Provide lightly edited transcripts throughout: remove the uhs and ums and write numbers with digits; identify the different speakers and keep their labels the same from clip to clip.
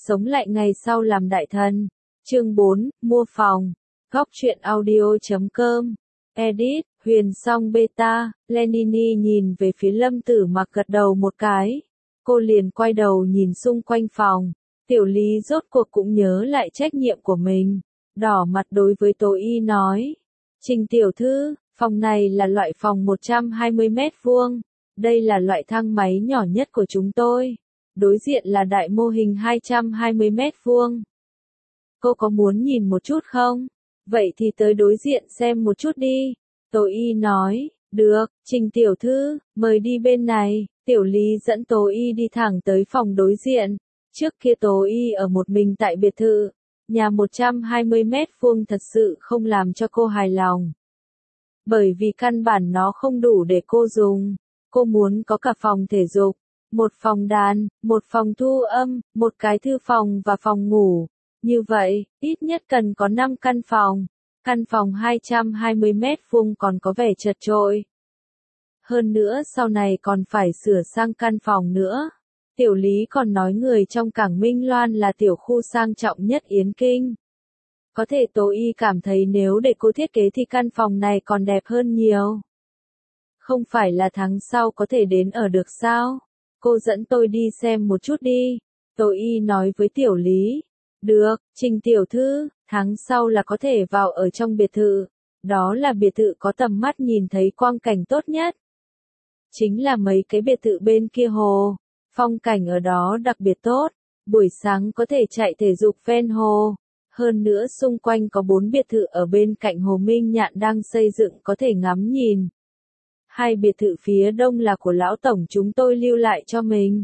Speaker 1: sống lại ngày sau làm đại thần. Chương 4, mua phòng. Góc truyện audio.com. Edit, Huyền Song Beta, Lenini nhìn về phía Lâm Tử Mặc gật đầu một cái. Cô liền quay đầu nhìn xung quanh phòng. Tiểu Lý rốt cuộc cũng nhớ lại trách nhiệm của mình. Đỏ mặt đối với Tố Y nói. Trình tiểu thư, phòng này là loại phòng 120 mét vuông. Đây là loại thang máy nhỏ nhất của chúng tôi. Đối diện là đại mô hình 220 mét vuông. Cô có muốn nhìn một chút không? Vậy thì tới đối diện xem một chút đi. Tố Y nói, được, Trình tiểu thư, mời đi bên này. Tiểu Lý dẫn Tố Y đi thẳng tới phòng đối diện. Trước kia Tố Y ở một mình tại biệt thự. Nhà 120 mét vuông thật sự không làm cho cô hài lòng. Bởi vì căn bản nó không đủ để cô dùng. Cô muốn có cả phòng thể dục, một phòng đàn, một phòng thu âm, một cái thư phòng và phòng ngủ. Như vậy, ít nhất cần có 5 căn phòng. Căn phòng 220 mét vuông còn có vẻ chật chội. Hơn nữa sau này còn phải sửa sang căn phòng nữa. Tiểu Lý còn nói người trong cảng Minh Loan là tiểu khu sang trọng nhất Yến Kinh. Có thể Tố Y cảm thấy nếu để cô thiết kế thì căn phòng này còn đẹp hơn nhiều. Không phải là tháng sau có thể đến ở được sao? Cô dẫn tôi đi xem một chút đi. Tố Y nói với Tiểu Lý. Được, Trình tiểu thư, tháng sau là có thể vào ở trong biệt thự. Đó là biệt thự có tầm mắt nhìn thấy quang cảnh tốt nhất. Chính là mấy cái biệt thự bên kia hồ. Phong cảnh ở đó đặc biệt tốt. Buổi sáng có thể chạy thể dục ven hồ. Hơn nữa xung quanh có 4 biệt thự ở bên cạnh Hồ Minh Nhạn đang xây dựng có thể ngắm nhìn. 2 biệt thự phía đông là của lão tổng chúng tôi lưu lại cho mình.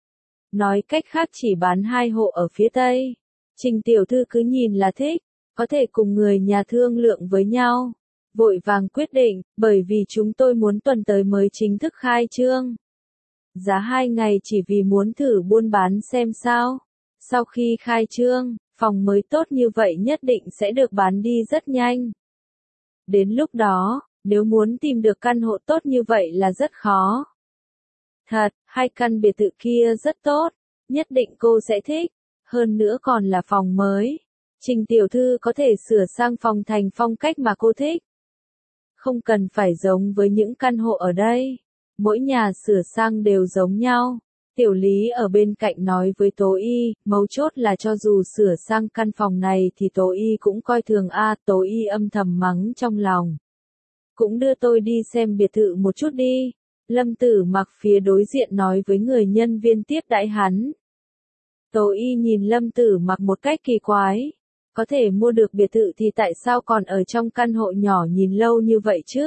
Speaker 1: Nói cách khác chỉ bán 2 hộ ở phía tây. Trình tiểu thư cứ nhìn là thích, có thể cùng người nhà thương lượng với nhau. Vội vàng quyết định, bởi vì chúng tôi muốn tuần tới mới chính thức khai trương. Giá 2 ngày chỉ vì muốn thử buôn bán xem sao. Sau khi khai trương, phòng mới tốt như vậy nhất định sẽ được bán đi rất nhanh. Đến lúc đó, nếu muốn tìm được căn hộ tốt như vậy là rất khó. Thật, 2 căn biệt thự kia rất tốt, nhất định cô sẽ thích. Hơn nữa còn là phòng mới. Trình tiểu thư có thể sửa sang phòng thành phong cách mà cô thích. Không cần phải giống với những căn hộ ở đây. Mỗi nhà sửa sang đều giống nhau. Tiểu Lý ở bên cạnh nói với Tố Y, mấu chốt là cho dù sửa sang căn phòng này thì Tố Y cũng coi thường Tố Y âm thầm mắng trong lòng. Cũng đưa tôi đi xem biệt thự một chút đi. Lâm Tử Mặc phía đối diện nói với người nhân viên tiếp đãi hắn. Tố Y nhìn Lâm Tử Mặc một cách kỳ quái. Có thể mua được biệt thự thì tại sao còn ở trong căn hộ nhỏ nhìn lâu như vậy chứ?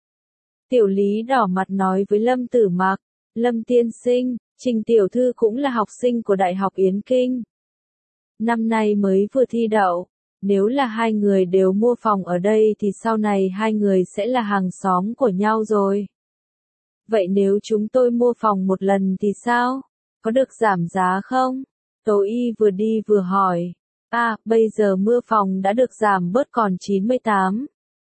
Speaker 1: Tiểu Lý đỏ mặt nói với Lâm Tử Mặc. Lâm tiên sinh, Trình tiểu thư cũng là học sinh của Đại học Yến Kinh. Năm nay mới vừa thi đậu. Nếu là 2 người đều mua phòng ở đây thì sau này 2 người sẽ là hàng xóm của nhau rồi. Vậy nếu chúng tôi mua phòng một lần thì sao? Có được giảm giá không? Tố Y vừa đi vừa hỏi. Bây giờ mua phòng đã được giảm bớt còn 98.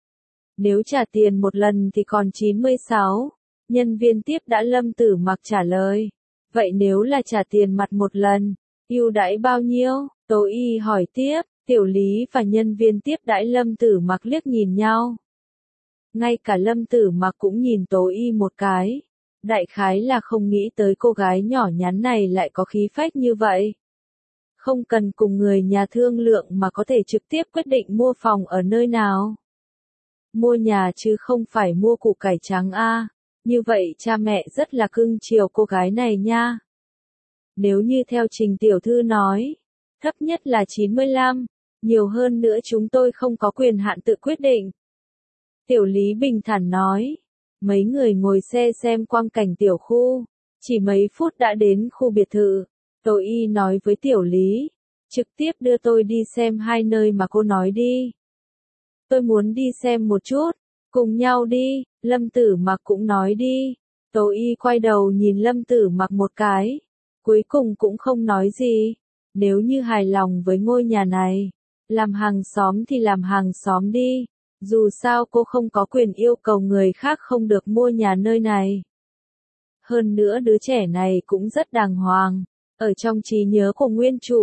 Speaker 1: Nếu trả tiền một lần thì còn 96. Nhân viên tiếp đã Lâm Tử Mặc trả lời. Vậy nếu là trả tiền mặt một lần, ưu đãi bao nhiêu? Tố Y hỏi tiếp. Tiểu Lý và nhân viên tiếp đãi Lâm Tử Mặc liếc nhìn nhau. Ngay cả Lâm Tử Mặc cũng nhìn Tố Y một cái. Đại khái là không nghĩ tới cô gái nhỏ nhắn này lại có khí phách như vậy. Không cần cùng người nhà thương lượng mà có thể trực tiếp quyết định mua phòng ở nơi nào. Mua nhà chứ không phải mua củ cải trắng Như vậy cha mẹ rất là cưng chiều cô gái này nha. Nếu như theo Trình tiểu thư nói, thấp nhất là 95, nhiều hơn nữa chúng tôi không có quyền hạn tự quyết định. Tiểu Lý bình thản nói. Mấy người ngồi xe xem quang cảnh tiểu khu, chỉ mấy phút đã đến khu biệt thự. Tố Y nói với Tiểu Lý, trực tiếp đưa tôi đi xem 2 nơi mà cô nói đi. Tôi muốn đi xem một chút, cùng nhau đi, Lâm Tử Mặc cũng nói đi. Tố Y quay đầu nhìn Lâm Tử Mặc một cái, cuối cùng cũng không nói gì. Nếu như hài lòng với ngôi nhà này, làm hàng xóm thì làm hàng xóm đi. Dù sao cô không có quyền yêu cầu người khác không được mua nhà nơi này. Hơn nữa đứa trẻ này cũng rất đàng hoàng. Ở trong trí nhớ của nguyên chủ,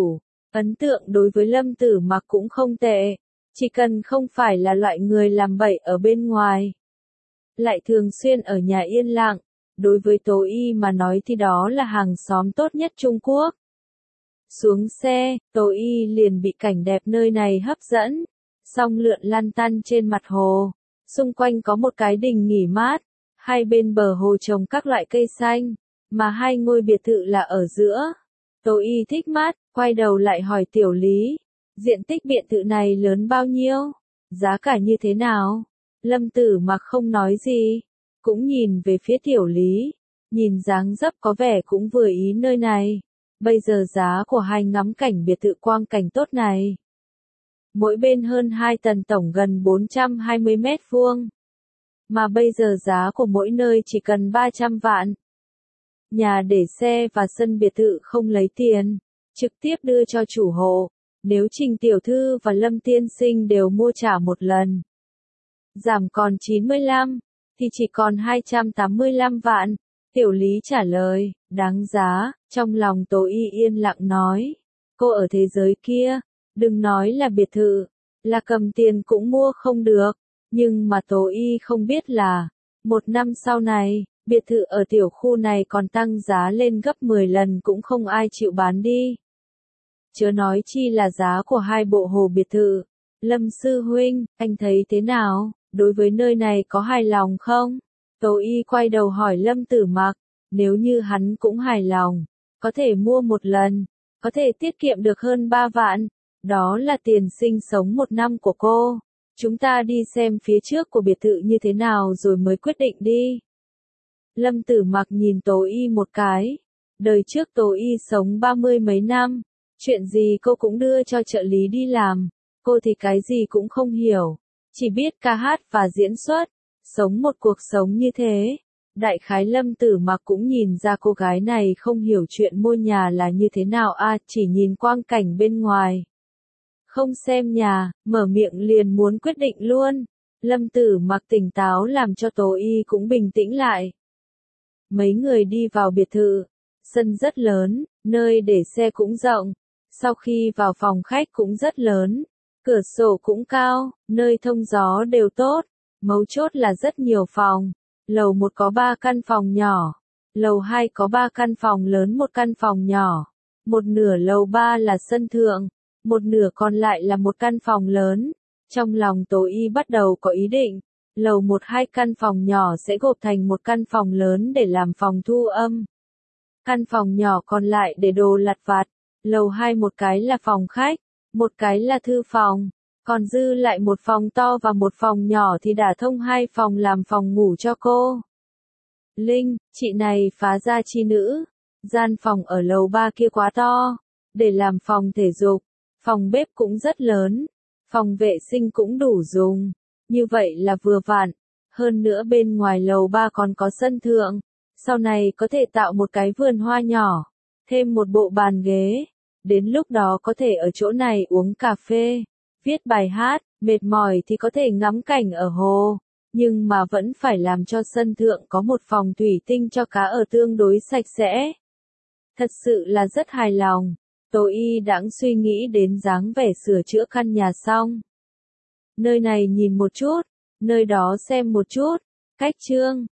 Speaker 1: Ấn tượng đối với Lâm Tử Mặc cũng không tệ, chỉ cần không phải là loại người làm bậy ở bên ngoài. Lại thường xuyên ở nhà yên lặng, đối với Tố Y mà nói thì đó là hàng xóm tốt nhất Trung Quốc. Xuống xe, Tố Y liền bị cảnh đẹp nơi này hấp dẫn, song lượn lăn tăn trên mặt hồ. Xung quanh có một cái đình nghỉ mát, hai bên bờ hồ trồng các loại cây xanh, mà hai ngôi biệt thự là ở giữa. Tố Y thích mát, quay đầu lại hỏi Tiểu Lý, diện tích biệt thự này lớn bao nhiêu? Giá cả như thế nào? Lâm Tử Mặc không nói gì, cũng nhìn về phía Tiểu Lý, nhìn dáng dấp có vẻ cũng vừa ý nơi này. Bây giờ giá của hai ngắm cảnh biệt thự quang cảnh tốt này, mỗi bên hơn 2 tầng tổng gần 420 mét vuông. Mà bây giờ giá của mỗi nơi chỉ cần 300 vạn. Nhà để xe và sân biệt thự không lấy tiền, trực tiếp đưa cho chủ hộ. Nếu Trình Tiểu Thư và Lâm Tiên Sinh đều mua trả một lần, giảm còn 95, thì chỉ còn 285 vạn. Tiểu Lý trả lời, đáng giá. Trong lòng Tố Y yên lặng nói, cô ở thế giới kia, đừng nói là biệt thự, là cầm tiền cũng mua không được. Nhưng mà Tố Y không biết là, một năm sau này, biệt thự ở tiểu khu này còn tăng giá lên gấp 10 lần cũng không ai chịu bán đi. Chớ nói chi là giá của hai bộ hồ biệt thự. Lâm sư huynh, anh thấy thế nào? Đối với nơi này có hài lòng không? Tố Y quay đầu hỏi Lâm Tử Mặc, nếu như hắn cũng hài lòng, có thể mua một lần, có thể tiết kiệm được hơn 3 vạn, đó là tiền sinh sống một năm của cô. Chúng ta đi xem phía trước của biệt thự như thế nào rồi mới quyết định đi. Lâm Tử Mặc nhìn Tố Y một cái, đời trước Tố Y sống 30 mấy năm, chuyện gì cô cũng đưa cho trợ lý đi làm, cô thì cái gì cũng không hiểu, chỉ biết ca hát và diễn xuất, sống một cuộc sống như thế. Đại khái Lâm Tử Mặc cũng nhìn ra cô gái này không hiểu chuyện mua nhà là như thế nào chỉ nhìn quang cảnh bên ngoài. Không xem nhà, mở miệng liền muốn quyết định luôn. Lâm Tử Mặc tỉnh táo làm cho Tố Y cũng bình tĩnh lại. Mấy người đi vào biệt thự, sân rất lớn, nơi để xe cũng rộng. Sau khi vào phòng khách cũng rất lớn, cửa sổ cũng cao, nơi thông gió đều tốt. Mấu chốt là rất nhiều phòng. Lầu 1 có 3 căn phòng nhỏ, lầu 2 có 3 căn phòng lớn, một căn phòng nhỏ. Một nửa lầu 3 là sân thượng, một nửa còn lại là một căn phòng lớn. Trong lòng Tố Y bắt đầu có ý định, lầu 1 2 căn phòng nhỏ sẽ gộp thành một căn phòng lớn để làm phòng thu âm. Căn phòng nhỏ còn lại để đồ lặt vặt. Lầu 2 một cái là phòng khách, một cái là thư phòng, còn dư lại một phòng to và một phòng nhỏ thì đả thông hai phòng làm phòng ngủ cho cô. Linh, chị này phá gia chi nữ, gian phòng ở lầu 3 kia quá to, để làm phòng thể dục, phòng bếp cũng rất lớn, phòng vệ sinh cũng đủ dùng, như vậy là vừa vặn. Hơn nữa bên ngoài lầu 3 còn có sân thượng, sau này có thể tạo một cái vườn hoa nhỏ, thêm một bộ bàn ghế, đến lúc đó có thể ở chỗ này uống cà phê, viết bài hát, mệt mỏi thì có thể ngắm cảnh ở hồ, nhưng mà vẫn phải làm cho sân thượng có một phòng thủy tinh cho cá ở tương đối sạch sẽ. Thật sự là rất hài lòng. Tố Y đãng suy nghĩ đến dáng vẻ sửa chữa căn nhà xong. Nơi này nhìn một chút, nơi đó xem một chút, cách trương,